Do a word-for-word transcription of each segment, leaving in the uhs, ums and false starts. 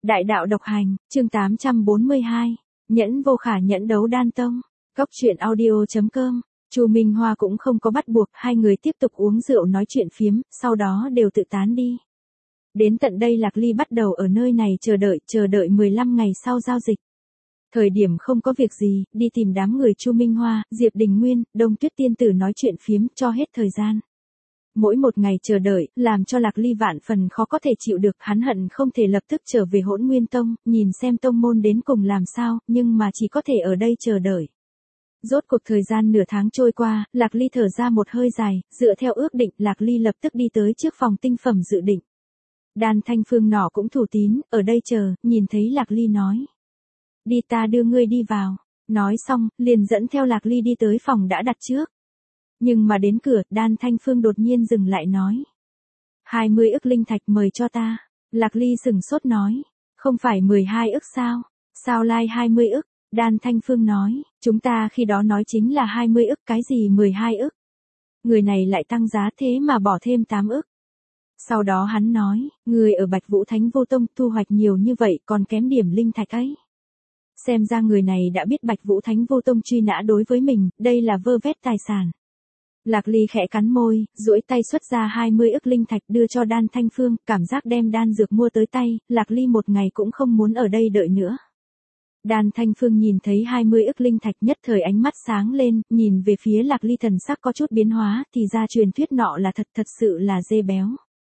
Đại đạo độc hành, chương tám trăm bốn mươi hai, nhẫn vô khả nhẫn đấu đan tông. Cốc truyện audio chấm com. Chu Minh Hoa cũng không có bắt buộc, hai người tiếp tục uống rượu nói chuyện phiếm, sau đó đều tự tán đi. Đến tận đây Lạc Ly bắt đầu ở nơi này chờ đợi, chờ đợi mười lăm ngày sau giao dịch. Thời điểm không có việc gì, đi tìm đám người Chu Minh Hoa, Diệp Đình Nguyên, Đông Tuyết Tiên Tử nói chuyện phiếm cho hết thời gian. Mỗi một ngày chờ đợi, làm cho Lạc Ly vạn phần khó có thể chịu được, hắn hận không thể lập tức trở về Hỗn Nguyên Tông, nhìn xem tông môn đến cùng làm sao, nhưng mà chỉ có thể ở đây chờ đợi. Rốt cuộc thời gian nửa tháng trôi qua, Lạc Ly thở ra một hơi dài, dựa theo ước định, Lạc Ly lập tức đi tới trước phòng tinh phẩm dự định. Đan Thanh Phương nọ cũng thủ tín, ở đây chờ, nhìn thấy Lạc Ly nói. Đi ta đưa ngươi đi vào. Nói xong, liền dẫn theo Lạc Ly đi tới phòng đã đặt trước. Nhưng mà đến cửa, Đan Thanh Phương đột nhiên dừng lại nói. hai mươi ức linh thạch mời cho ta. Lạc Ly sừng sốt nói. Không phải mười hai ức sao? Sao lai hai mươi ức? Đan Thanh Phương nói. Chúng ta khi đó nói chính là hai mươi ức, cái gì mười hai ức? Người này lại tăng giá thế mà bỏ thêm tám ức. Sau đó hắn nói. Người ở Bạch Vũ Thánh Vô Tông thu hoạch nhiều như vậy còn kém điểm linh thạch ấy. Xem ra người này đã biết Bạch Vũ Thánh Vô Tông truy nã đối với mình, đây là vơ vét tài sản. Lạc Ly khẽ cắn môi, duỗi tay xuất ra hai mươi ức linh thạch đưa cho Đan Thanh Phương, cảm giác đem đan dược mua tới tay, Lạc Ly một ngày cũng không muốn ở đây đợi nữa. Đan Thanh Phương nhìn thấy hai mươi ức linh thạch nhất thời ánh mắt sáng lên, nhìn về phía Lạc Ly thần sắc có chút biến hóa, thì ra truyền thuyết nọ là thật, thật sự là dê béo.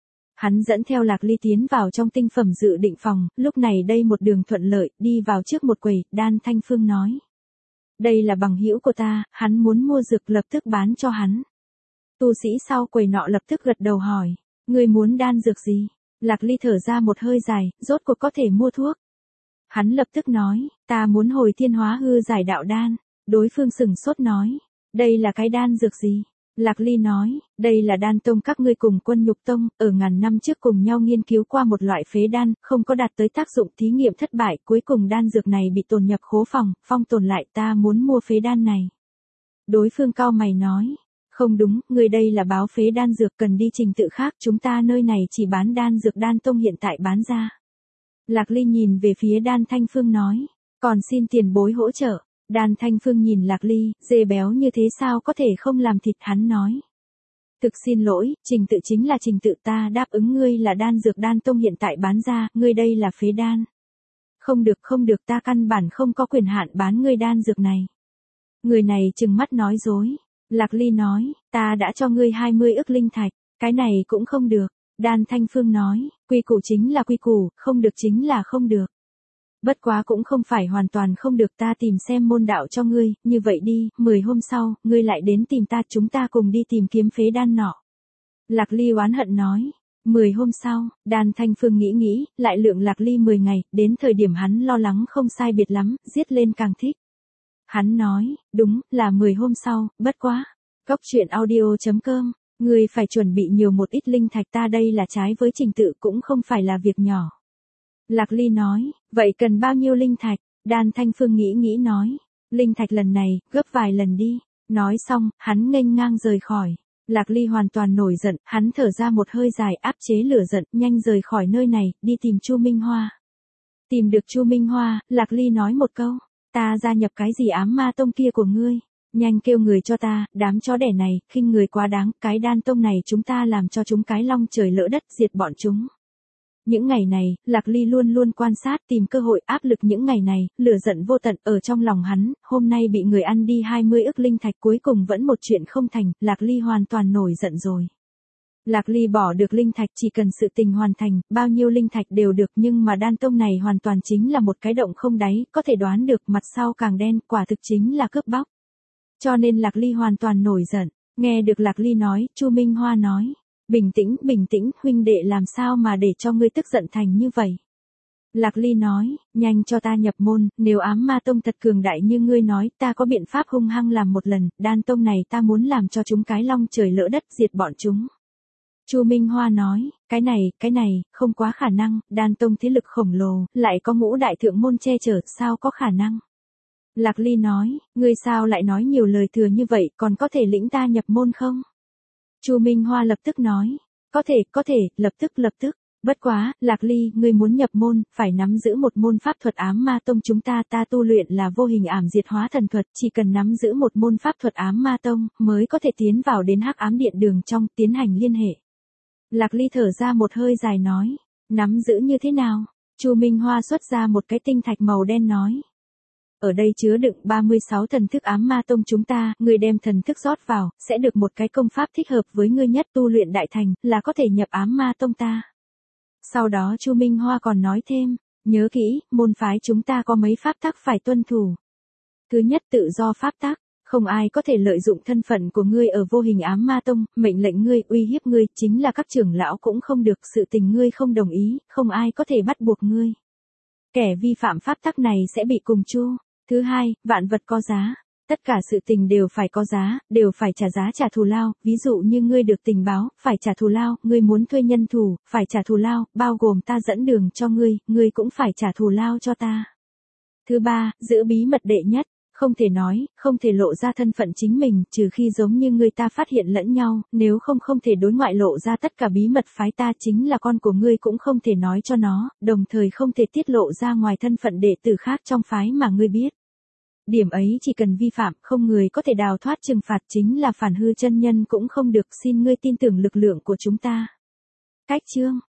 Hắn dẫn theo Lạc Ly tiến vào trong tinh phẩm dự định phòng, lúc này đây một đường thuận lợi, đi vào trước một quầy, Đan Thanh Phương nói. Đây là bằng hữu của ta, hắn muốn mua dược lập tức bán cho hắn. Tu sĩ sau quầy nọ lập tức gật đầu hỏi, ngươi muốn đan dược gì? Lạc Ly thở ra một hơi dài, rốt cuộc có thể mua thuốc. Hắn lập tức nói, ta muốn hồi thiên hóa hư giải đạo đan. Đối phương sừng sốt nói, đây là cái đan dược gì? Lạc Ly nói, đây là đan tông các ngươi cùng Quân Nhục Tông, ở ngàn năm trước cùng nhau nghiên cứu qua một loại phế đan, không có đạt tới tác dụng thí nghiệm thất bại, cuối cùng đan dược này bị tồn nhập khố phòng, phong tồn lại, ta muốn mua phế đan này. Đối phương cao mày nói, không đúng, người đây là báo phế đan dược cần đi trình tự khác, chúng ta nơi này chỉ bán đan dược đan tông hiện tại bán ra. Lạc Ly nhìn về phía Đan Thanh Phương nói, còn xin tiền bối hỗ trợ. Đan Thanh Phương nhìn Lạc Ly, dê béo như thế sao có thể không làm thịt, hắn nói. Thực xin lỗi, trình tự chính là trình tự, ta đáp ứng ngươi là đan dược đan tông hiện tại bán ra, ngươi đây là phế đan. Không được không được, ta căn bản không có quyền hạn bán ngươi đan dược này. Người này trừng mắt nói dối. Lạc Ly nói, ta đã cho ngươi hai mươi ức linh thạch, cái này cũng không được. Đan Thanh Phương nói, quy củ chính là quy củ, không được chính là không được. Bất quá cũng không phải hoàn toàn không được, ta tìm xem môn đạo cho ngươi, như vậy đi, mười hôm sau, ngươi lại đến tìm ta, chúng ta cùng đi tìm kiếm phế đan nọ. Lạc Ly oán hận nói, mười hôm sau, Đan Thanh Phương nghĩ nghĩ, lại lượng Lạc Ly mười ngày, đến thời điểm hắn lo lắng không sai biệt lắm, giết lên càng thích. Hắn nói, đúng, là mười hôm sau, bất quá. Cốc truyện audio chấm com, ngươi phải chuẩn bị nhiều một ít linh thạch, ta đây là trái với trình tự cũng không phải là việc nhỏ. Lạc Ly nói, vậy cần bao nhiêu linh thạch? Đan Thanh Phương nghĩ nghĩ nói, linh thạch lần này, gấp vài lần đi. Nói xong, hắn nghênh ngang rời khỏi. Lạc Ly hoàn toàn nổi giận, hắn thở ra một hơi dài áp chế lửa giận, nhanh rời khỏi nơi này, đi tìm Chu Minh Hoa. Tìm được Chu Minh Hoa, Lạc Ly nói một câu, ta gia nhập cái gì ám ma tông kia của ngươi? Nhanh kêu người cho ta, đám chó đẻ này, khinh người quá đáng, cái đan tông này chúng ta làm cho chúng cái long trời lỡ đất, diệt bọn chúng. Những ngày này, Lạc Ly luôn luôn quan sát tìm cơ hội áp lực những ngày này, lửa giận vô tận ở trong lòng hắn, hôm nay bị người ăn đi hai mươi ức linh thạch cuối cùng vẫn một chuyện không thành, Lạc Ly hoàn toàn nổi giận rồi. Lạc Ly bỏ được linh thạch chỉ cần sự tình hoàn thành, bao nhiêu linh thạch đều được, nhưng mà đan tông này hoàn toàn chính là một cái động không đáy, có thể đoán được mặt sau càng đen, quả thực chính là cướp bóc. Cho nên Lạc Ly hoàn toàn nổi giận, nghe được Lạc Ly nói, Chu Minh Hoa nói. Bình tĩnh, bình tĩnh, huynh đệ làm sao mà để cho ngươi tức giận thành như vậy. Lạc Ly nói, nhanh cho ta nhập môn, nếu ám ma tông thật cường đại như ngươi nói, ta có biện pháp hung hăng làm một lần, đan tông này ta muốn làm cho chúng cái long trời lỡ đất, diệt bọn chúng. Chu Minh Hoa nói, cái này, cái này, không quá khả năng, đan tông thế lực khổng lồ, lại có ngũ đại thượng môn che chở, sao có khả năng. Lạc Ly nói, ngươi sao lại nói nhiều lời thừa như vậy, còn có thể lĩnh ta nhập môn không? Chu Minh Hoa lập tức nói, có thể, có thể, lập tức, lập tức. Bất quá, Lạc Ly, ngươi muốn nhập môn, phải nắm giữ một môn pháp thuật ám ma tông chúng ta ta tu luyện là vô hình ảm diệt hóa thần thuật, chỉ cần nắm giữ một môn pháp thuật ám ma tông, mới có thể tiến vào đến hắc ám điện đường trong, tiến hành liên hệ. Lạc Ly thở ra một hơi dài nói, nắm giữ như thế nào? Chu Minh Hoa xuất ra một cái tinh thạch màu đen nói. Ở đây chứa đựng ba mươi sáu thần thức ám ma tông chúng ta, ngươi đem thần thức rót vào, sẽ được một cái công pháp thích hợp với ngươi nhất tu luyện đại thành, là có thể nhập ám ma tông ta. Sau đó Chu Minh Hoa còn nói thêm, nhớ kỹ, môn phái chúng ta có mấy pháp tắc phải tuân thủ. Thứ nhất tự do pháp tắc, không ai có thể lợi dụng thân phận của ngươi ở vô hình ám ma tông, mệnh lệnh ngươi, uy hiếp ngươi, chính là các trưởng lão cũng không được, sự tình ngươi không đồng ý, không ai có thể bắt buộc ngươi. Kẻ vi phạm pháp tắc này sẽ bị cùng chu. Thứ hai, vạn vật có giá. Tất cả sự tình đều phải có giá, đều phải trả giá trả thù lao, ví dụ như ngươi được tình báo, phải trả thù lao, ngươi muốn thuê nhân thủ, phải trả thù lao, bao gồm ta dẫn đường cho ngươi, ngươi cũng phải trả thù lao cho ta. Thứ ba, giữ bí mật đệ nhất, không thể nói, không thể lộ ra thân phận chính mình, trừ khi giống như người ta phát hiện lẫn nhau, nếu không không thể đối ngoại lộ ra tất cả bí mật phái ta chính là con của ngươi cũng không thể nói cho nó, đồng thời không thể tiết lộ ra ngoài thân phận đệ tử khác trong phái mà ngươi biết. Điểm ấy chỉ cần vi phạm, không người có thể đào thoát trừng phạt chính là phản hư chân nhân cũng không được, xin ngươi tin tưởng lực lượng của chúng ta. Cách chương